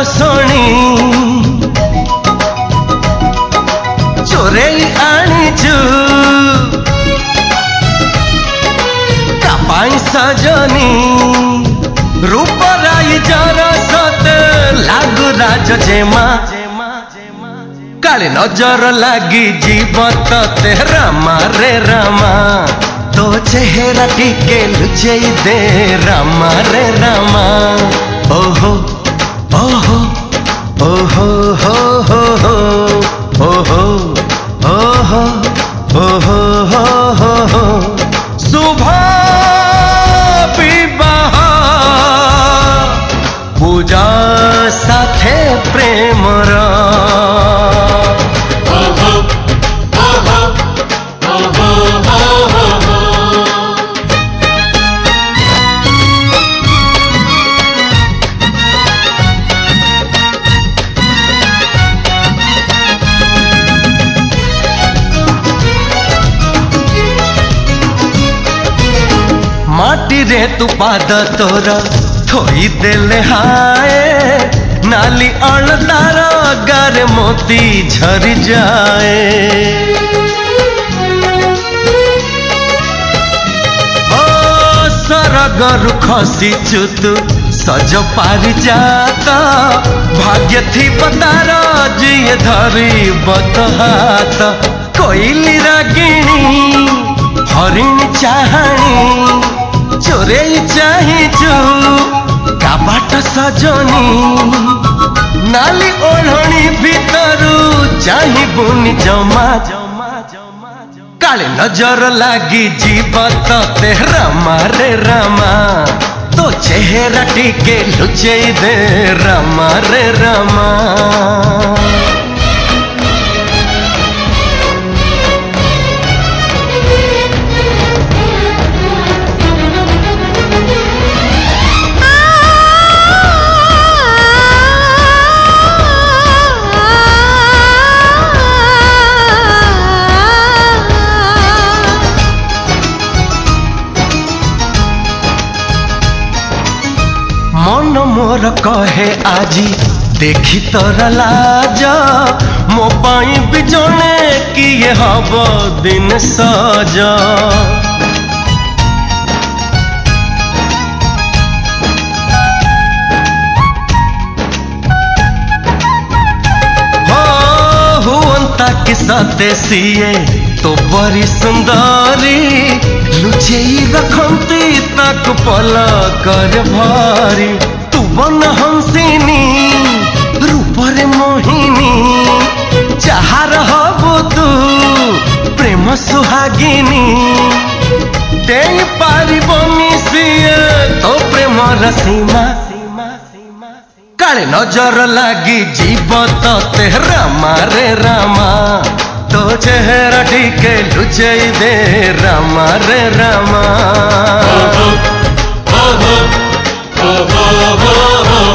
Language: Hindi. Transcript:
ଶୁଣି ଚୋରେଇ ଆଣିଛୁ କାପାଇଁ ସଜନି रूपराई जर सते लागु राज जेमा काली नजर लागी जीव ते रामा रे रामा तो चेहरा टिके लुचेई दे रामा रे रामा ओहो ओहो ओहो हो हो हो ओहो ओहो ओहो हो हो हो शुभ विवाह पूजा साथे प्रेमर माटी रे तू पाद तोर थोई देले हाय नाली अणदार गारे मोती झरी जाए ओ सरगरु खसीचु तू सज पारी जात भाग्य थी बतार जिए धरी बत हाथ कोइली रागिणी हरिणी चाहाणी चोरेई चाहिचु काबाट सजनी नाली ओढ़णी भितरू चाहिबुनि जमा काले नजर लागी जीव ते रामा रे रामा तो चेहरा टिके लुचेई दे रामा रे रामा मन मोर कहे आजी देखी तोर लाज मो पाई भी जने किए हब दिन सज हुअंता कि सते सीए तो बड़ी सुंदरी लुचेई रखंती तक पल कर भारी तू बन हंसिनी रूपरे मोहिनी चाहार हबु तू प्रेम सुहागिनी देई पारिबनी सिए तो प्रेम रसीमा काले नजर लागी जीव ते रामा रे रामा तो चेहरा टिके लुचेई दे रामा रे रामा